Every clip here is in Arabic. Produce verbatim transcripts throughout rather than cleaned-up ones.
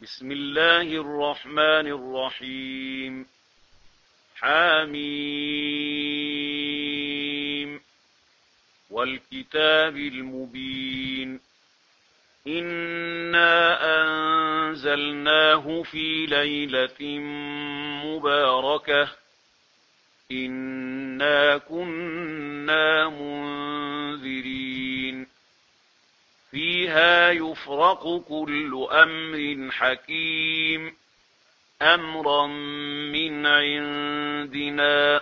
بسم الله الرحمن الرحيم. حميم والكتاب المبين. إنا أنزلناه في ليلة مباركة إنا كنا منذرين فيها يفرق كل أمر حكيم أمرا من عندنا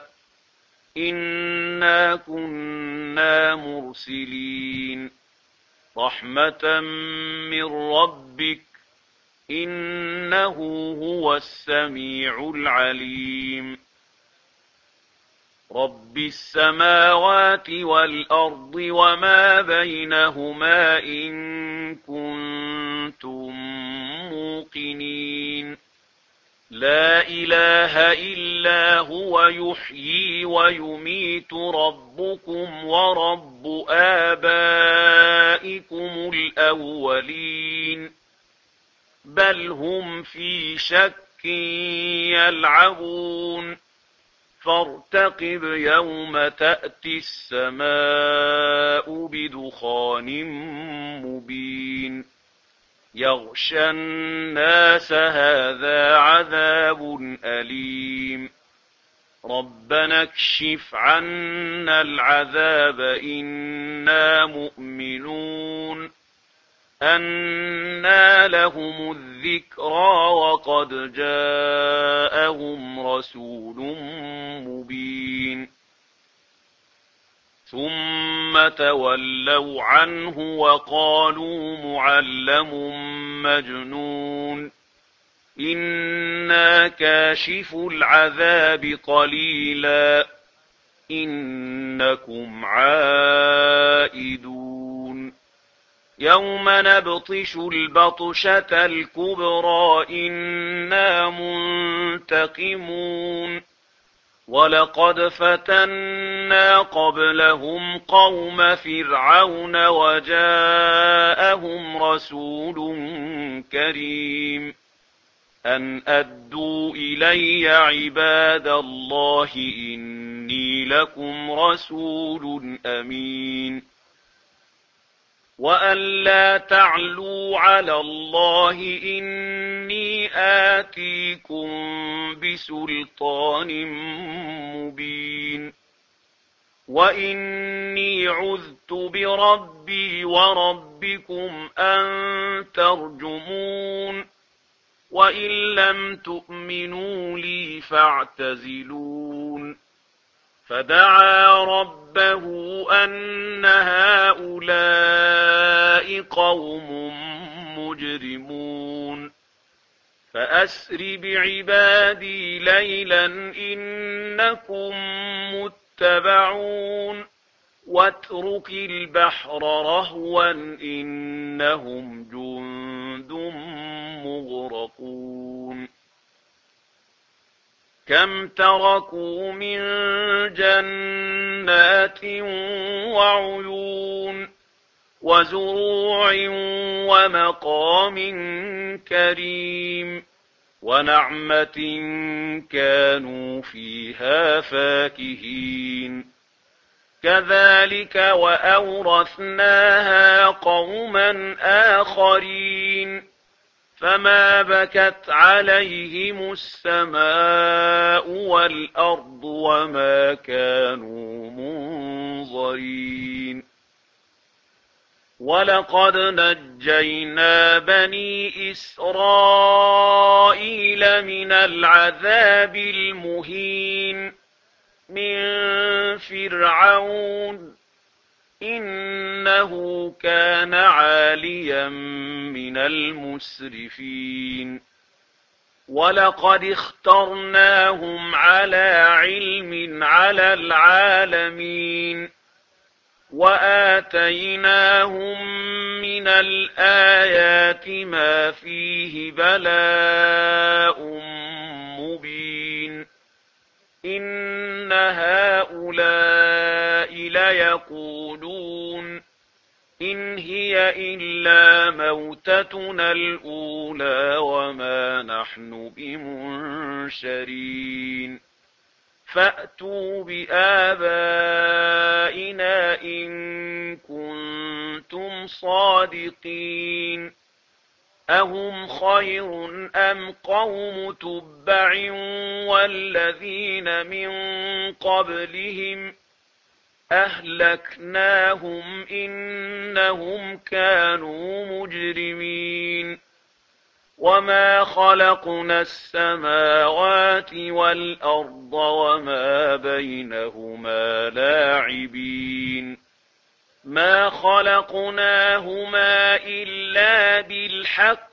إنا كنا مرسلين رحمة من ربك إنه هو السميع العليم. رب السماوات والأرض وما بينهما إن كنتم موقنين لا إله إلا هو يحيي ويميت ربكم ورب آبائكم الأولين بل هم في شك يلعبون فارتقب يوم تأتي السماء بدخان مبين يغشى الناس هذا عذاب أليم ربنا اكشف عنا العذاب إنا مؤمنون أنى لهم الذكرى وقد جاءهم رسول مبين ثم تولوا عنه وقالوا معلم مجنون إنا كاشف العذاب قليلا إنكم عائدون يوم نبطش البطشة الكبرى إنا منتقمون ولقد فتنا قبلهم قوم فرعون وجاءهم رسول كريم أن أدوا إلي عباد الله إني لكم رسول أمين وأن لا تعلوا على الله إني آتيكم بسلطان مبين وإني عذت بربي وربكم أن ترجمون وإن لم تؤمنوا لي فاعتزلون فدعا ربه أن هؤلاء قوم مجرمون فأسر بعبادي ليلا إنكم متبعون واترك البحر رهوا إنهم جند مغرقون كم تركوا من جنات وعيون وزروع ومقام كريم ونعمة كانوا فيها فاكهين كذلك وأورثناها قوما آخرين فما بكت عليهم السماء والأرض وما كانوا منظرين ولقد نجينا بني إسرائيل من العذاب المهين من فرعون إنه كان عاليا من المسرفين ولقد اخترناهم على علم على العالمين وآتيناهم من الآيات ما فيه بلاء مبين إن هؤلاء ليقولون إن هي هي إلا موتتنا الأولى وما نحن بمنشرين فأتوا بآبائنا إن كنتم صادقين أهم خير أم قوم تبع والذين من قبلهم أهلكناهم إنهم كانوا مجرمين وما خلقنا السماوات والأرض وما بينهما لاعبين ما خلقناهما إلا بالحق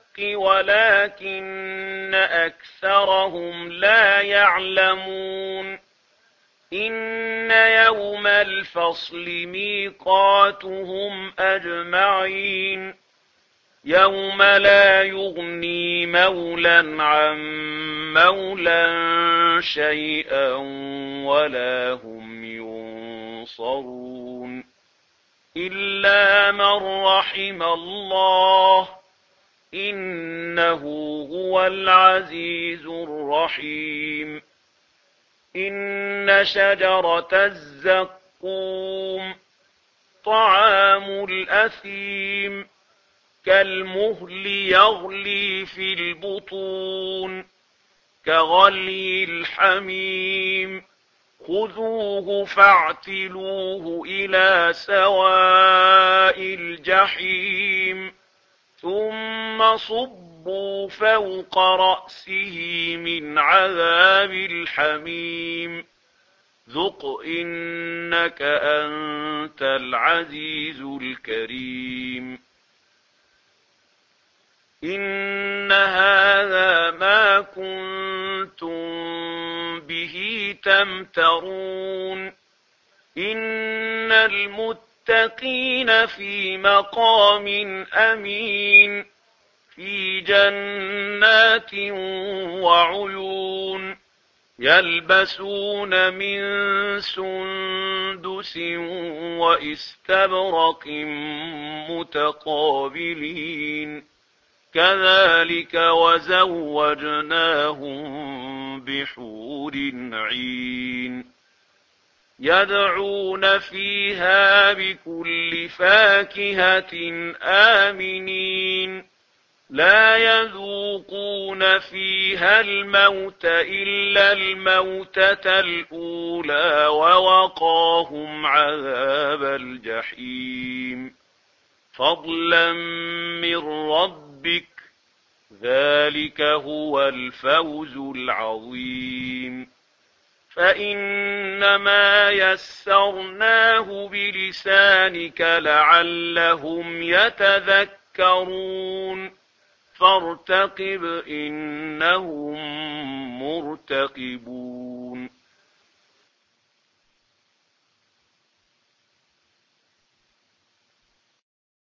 ولكن أكثرهم لا يعلمون إن يوم الفصل ميقاتهم أجمعين يوم لا يغني مولا عن مولا شيئا ولا هم ينصرون إلا من رحم الله إنه هو العزيز الرحيم إن شجرة الزقوم طعام الأثيم كالمهل يغلي في البطون كغلي الحميم خذوه فاعتلوه إلى سواء الجحيم ثم صبوا فوق رأسه من عذاب الحميم ذق إنك أنت العزيز الكريم إن هذا ما كنتم به تمترون إن المتقين في مقام أمين في جنات وعيون يلبسون من سندس وإستبرق متقابلين كذلك وزوجناهم بحور عين يدعون فيها بكل فاكهة آمنين لا يذوقون فيها الموت إلا الموتة الأولى ووقاهم عذاب الجحيم فضلا من ربك ذلك هو الفوز العظيم فإنما يسرناه بلسانك لعلهم يتذكرون فارتقب إنهم مرتقبون